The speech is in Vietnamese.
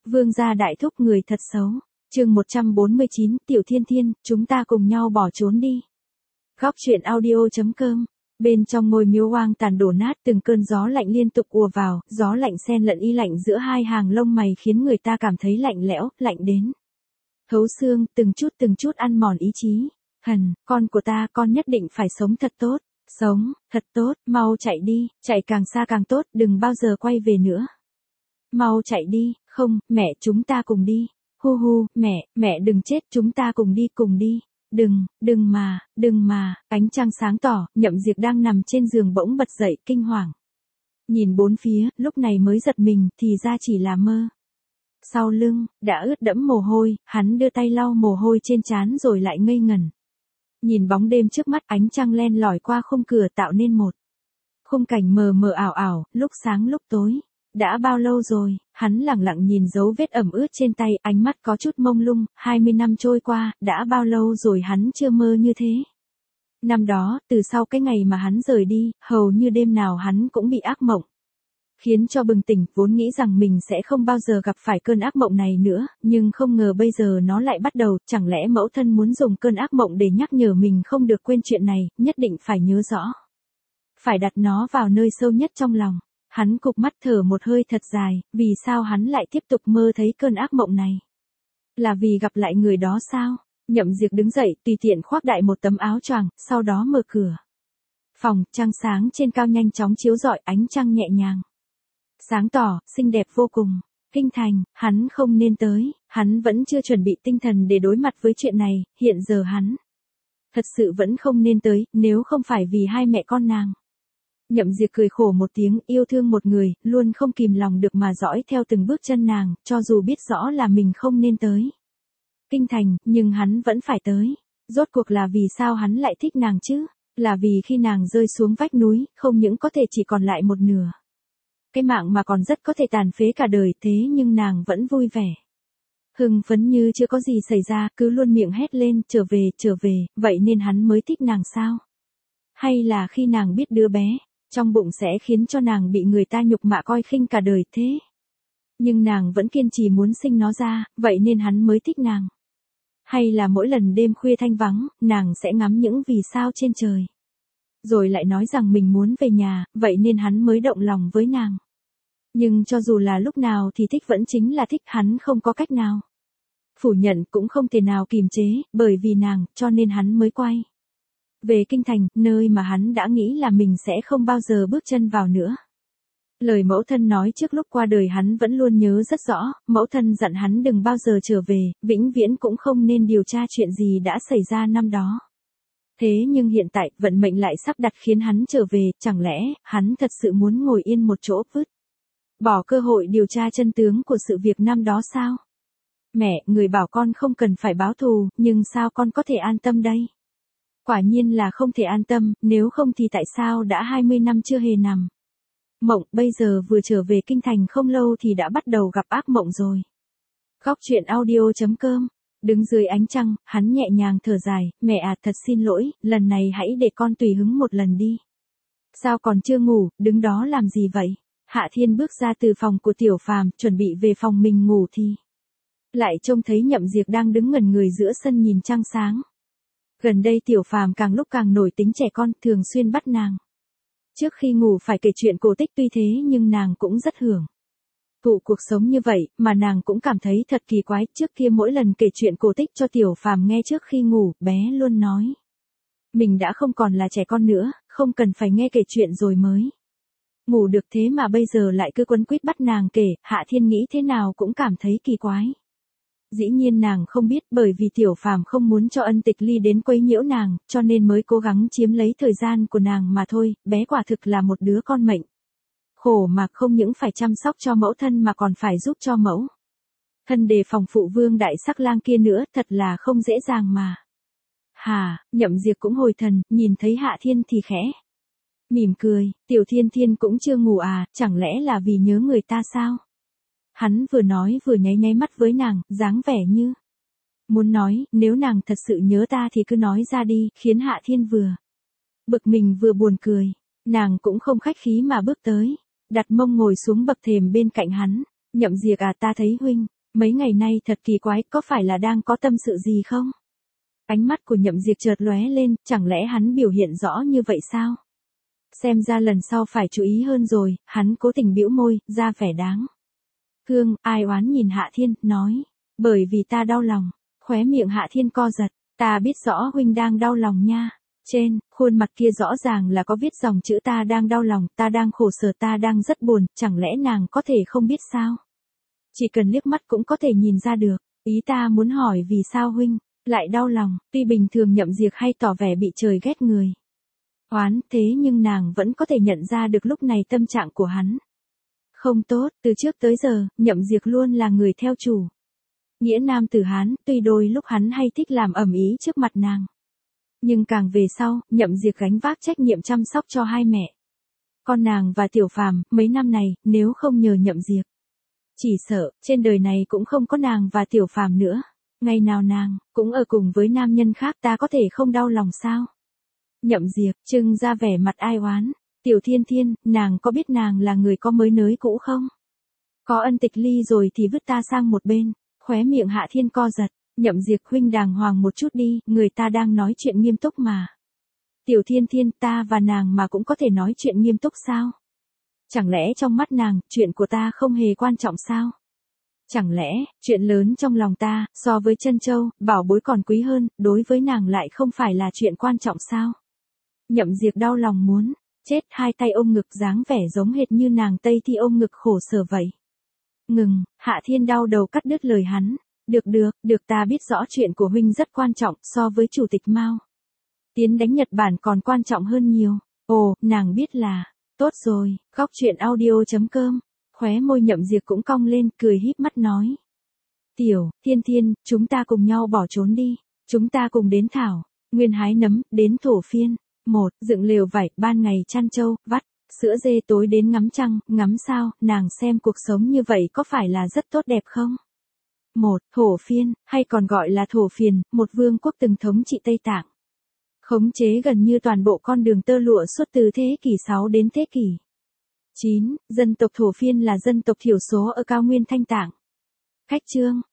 Vương gia đại thúc người thật xấu. Chương 149, Tiểu Thiên Thiên, chúng ta cùng nhau bỏ trốn đi. Góc truyện audio.com. Bên trong ngôi miếu hoang tàn đổ nát, từng cơn gió lạnh liên tục ùa vào, gió lạnh xen lẫn y lạnh giữa hai hàng lông mày khiến người ta cảm thấy lạnh lẽo, lạnh đến thấu xương, từng chút ăn mòn ý chí. Hần, con của ta, con nhất định phải sống thật tốt, sống thật tốt, mau chạy đi, chạy càng xa càng tốt, đừng bao giờ quay về nữa. Mau chạy đi, không, mẹ, chúng ta cùng đi. Hu hu, mẹ đừng chết, chúng ta cùng đi. Đừng mà, ánh trăng sáng tỏ, Nhậm Diệp đang nằm trên giường bỗng bật dậy, kinh hoàng. Nhìn bốn phía, lúc này mới giật mình, thì ra chỉ là mơ. Sau lưng, đã ướt đẫm mồ hôi, hắn đưa tay lau mồ hôi trên trán rồi lại ngây ngẩn. Nhìn bóng đêm trước mắt, ánh trăng len lỏi qua khung cửa tạo nên một khung cảnh mờ mờ ảo ảo, lúc sáng lúc tối. Đã bao lâu rồi, hắn lẳng lặng nhìn dấu vết ẩm ướt trên tay, ánh mắt có chút mông lung, 20 năm trôi qua, đã bao lâu rồi hắn chưa mơ như thế. Năm đó, từ sau cái ngày mà hắn rời đi, hầu như đêm nào hắn cũng bị ác mộng. Khiến cho bừng tỉnh, vốn nghĩ rằng mình sẽ không bao giờ gặp phải cơn ác mộng này nữa, nhưng không ngờ bây giờ nó lại bắt đầu, chẳng lẽ mẫu thân muốn dùng cơn ác mộng để nhắc nhở mình không được quên chuyện này, nhất định phải nhớ rõ. Phải đặt nó vào nơi sâu nhất trong lòng. Hắn cụp mắt thở một hơi thật dài, vì sao hắn lại tiếp tục mơ thấy cơn ác mộng này? Là vì gặp lại người đó sao? Nhậm Diệp đứng dậy, tùy tiện khoác đại một tấm áo choàng, sau đó mở cửa. Phòng, trăng sáng trên cao nhanh chóng chiếu rọi, ánh trăng nhẹ nhàng. Sáng tỏ, xinh đẹp vô cùng. Kinh thành, hắn không nên tới, hắn vẫn chưa chuẩn bị tinh thần để đối mặt với chuyện này, hiện giờ hắn thật sự vẫn không nên tới, nếu không phải vì hai mẹ con nàng. Nhậm Diệp cười khổ một tiếng, yêu thương một người, luôn không kìm lòng được mà dõi theo từng bước chân nàng, cho dù biết rõ là mình không nên tới kinh thành, nhưng hắn vẫn phải tới. Rốt cuộc là vì sao hắn lại thích nàng chứ? Là vì khi nàng rơi xuống vách núi, không những có thể chỉ còn lại một nửa cái mạng mà còn rất có thể tàn phế cả đời, thế nhưng nàng vẫn vui vẻ. Hưng phấn như chưa có gì xảy ra, cứ luôn miệng hét lên, trở về, vậy nên hắn mới thích nàng sao? Hay là khi nàng biết đứa bé trong bụng sẽ khiến cho nàng bị người ta nhục mạ coi khinh cả đời thế? Nhưng nàng vẫn kiên trì muốn sinh nó ra, vậy nên hắn mới thích nàng. Hay là mỗi lần đêm khuya thanh vắng, nàng sẽ ngắm những vì sao trên trời. Rồi lại nói rằng mình muốn về nhà, vậy nên hắn mới động lòng với nàng. Nhưng cho dù là lúc nào thì thích vẫn chính là thích, hắn không có cách nào phủ nhận, cũng không thể nào kìm chế, bởi vì nàng, cho nên hắn mới quay về kinh thành, nơi mà hắn đã nghĩ là mình sẽ không bao giờ bước chân vào nữa. Lời mẫu thân nói trước lúc qua đời hắn vẫn luôn nhớ rất rõ, mẫu thân dặn hắn đừng bao giờ trở về, vĩnh viễn cũng không nên điều tra chuyện gì đã xảy ra năm đó. Thế nhưng hiện tại, vận mệnh lại sắp đặt khiến hắn trở về, chẳng lẽ, hắn thật sự muốn ngồi yên một chỗ vứt bỏ cơ hội điều tra chân tướng của sự việc năm đó sao? Mẹ, người bảo con không cần phải báo thù, nhưng sao con có thể an tâm đây? Quả nhiên là không thể an tâm, nếu không thì tại sao đã 20 năm chưa hề nằm mộng, bây giờ vừa trở về kinh thành không lâu thì đã bắt đầu gặp ác mộng rồi. Góc truyện audio.com. Đứng dưới ánh trăng, hắn nhẹ nhàng thở dài, mẹ à, thật xin lỗi, lần này hãy để con tùy hứng một lần đi. Sao còn chưa ngủ, đứng đó làm gì vậy? Hạ Thiên bước ra từ phòng của Tiểu Phàm, chuẩn bị về phòng mình ngủ thì lại trông thấy Nhậm Diệp đang đứng ngẩn người giữa sân nhìn trăng sáng. Gần đây Tiểu Phàm càng lúc càng nổi tính trẻ con, thường xuyên bắt nàng trước khi ngủ phải kể chuyện cổ tích, tuy thế nhưng nàng cũng rất hưởng thụ cuộc sống như vậy, mà nàng cũng cảm thấy thật kỳ quái, trước kia mỗi lần kể chuyện cổ tích cho Tiểu Phàm nghe trước khi ngủ, bé luôn nói mình đã không còn là trẻ con nữa, không cần phải nghe kể chuyện rồi mới ngủ được, thế mà bây giờ lại cứ quấn quýt bắt nàng kể. Hạ Thiên nghĩ thế nào cũng cảm thấy kỳ quái. Dĩ nhiên nàng không biết, bởi vì Tiểu Phàm không muốn cho Ân Tịch Ly đến quấy nhiễu nàng, cho nên mới cố gắng chiếm lấy thời gian của nàng mà thôi, bé quả thực là một đứa con mệnh khổ mà, không những phải chăm sóc cho mẫu thân mà còn phải giúp cho mẫu thân đề phòng phụ vương đại sắc lang kia nữa, thật là không dễ dàng mà. Nhậm Diệp cũng hồi thần, nhìn thấy Hạ Thiên thì khẽ mỉm cười, Tiểu Thiên Thiên cũng chưa ngủ à, chẳng lẽ là vì nhớ người ta sao? Hắn vừa nói vừa nháy nháy mắt với nàng, dáng vẻ như muốn nói, nếu nàng thật sự nhớ ta thì cứ nói ra đi, khiến Hạ Thiên vừa bực mình vừa buồn cười. Nàng cũng không khách khí mà bước tới, đặt mông ngồi xuống bậc thềm bên cạnh hắn. Nhậm Diệp à, ta thấy huynh Mấy ngày nay thật kỳ quái, có phải là đang có tâm sự gì không? Ánh mắt của Nhậm Diệp chợt lóe lên, chẳng lẽ hắn biểu hiện rõ như vậy sao? Xem ra lần sau phải chú ý hơn rồi, hắn cố tình bĩu môi, ra vẻ đáng thương, ai oán nhìn Hạ Thiên, nói, bởi vì ta đau lòng, khóe miệng Hạ Thiên co giật, ta biết rõ huynh đang đau lòng nha. Trên, khuôn mặt kia rõ ràng là có viết dòng chữ ta đang đau lòng, ta đang khổ sở, ta đang rất buồn, chẳng lẽ nàng có thể không biết sao? Chỉ cần liếc mắt cũng có thể nhìn ra được, ý ta muốn hỏi vì sao huynh lại đau lòng, tuy bình thường Nhậm Diệp hay tỏ vẻ bị trời ghét người oán, thế nhưng nàng vẫn có thể nhận ra được lúc này tâm trạng của hắn không tốt, từ trước tới giờ, Nhậm Diệp luôn là người theo chủ nghĩa nam tử Hán, tuy đôi lúc hắn hay thích làm ầm ĩ trước mặt nàng. Nhưng càng về sau, Nhậm Diệp gánh vác trách nhiệm chăm sóc cho hai mẹ con nàng và Tiểu Phàm, mấy năm này, nếu không nhờ Nhậm Diệp, chỉ sợ, trên đời này cũng không có nàng và Tiểu Phàm nữa. Ngày nào nàng cũng ở cùng với nam nhân khác, ta có thể không đau lòng sao? Nhậm Diệp trưng ra vẻ mặt ai oán, Tiểu Thiên Thiên, nàng có biết nàng là người có mới nới cũ không? Có ân tịch ly rồi thì vứt ta sang một bên, khóe miệng Hạ Thiên co giật, Nhậm Diệp huynh đàng hoàng một chút đi, người ta đang nói chuyện nghiêm túc mà. Tiểu Thiên Thiên, ta và nàng mà cũng có thể nói chuyện nghiêm túc sao? Chẳng lẽ trong mắt nàng, chuyện của ta không hề quan trọng sao? Chẳng lẽ, chuyện lớn trong lòng ta, so với Trân Châu, bảo bối còn quý hơn, đối với nàng lại không phải là chuyện quan trọng sao? Nhậm Diệp đau lòng muốn chết, hai tay ôm ngực dáng vẻ giống hệt như nàng Tây Thi ôm ngực khổ sở vậy. Ngừng, Hạ Thiên đau đầu cắt đứt lời hắn. Được ta biết rõ chuyện của huynh rất quan trọng, so với Chủ tịch Mao Tiến đánh Nhật Bản còn quan trọng hơn nhiều. Ồ, nàng biết là, tốt rồi, góc truyện audio.com. Khóe môi Nhậm Diệp cũng cong lên, cười híp mắt nói. Tiểu Thiên Thiên, chúng ta cùng nhau bỏ trốn đi. Chúng ta cùng đến thảo nguyên hái nấm, đến thổ phiên. Dựng lều vải, ban ngày chăn trâu, vắt sữa dê, tối đến ngắm trăng, ngắm sao, nàng xem cuộc sống như vậy có phải là rất tốt đẹp không? Thổ phiên, hay còn gọi là thổ phiền, một vương quốc từng thống trị Tây Tạng. Khống chế gần như toàn bộ con đường tơ lụa suốt từ thế kỷ 6 đến thế kỷ 9, dân tộc thổ phiên là dân tộc thiểu số ở cao nguyên Thanh Tạng. Khách chương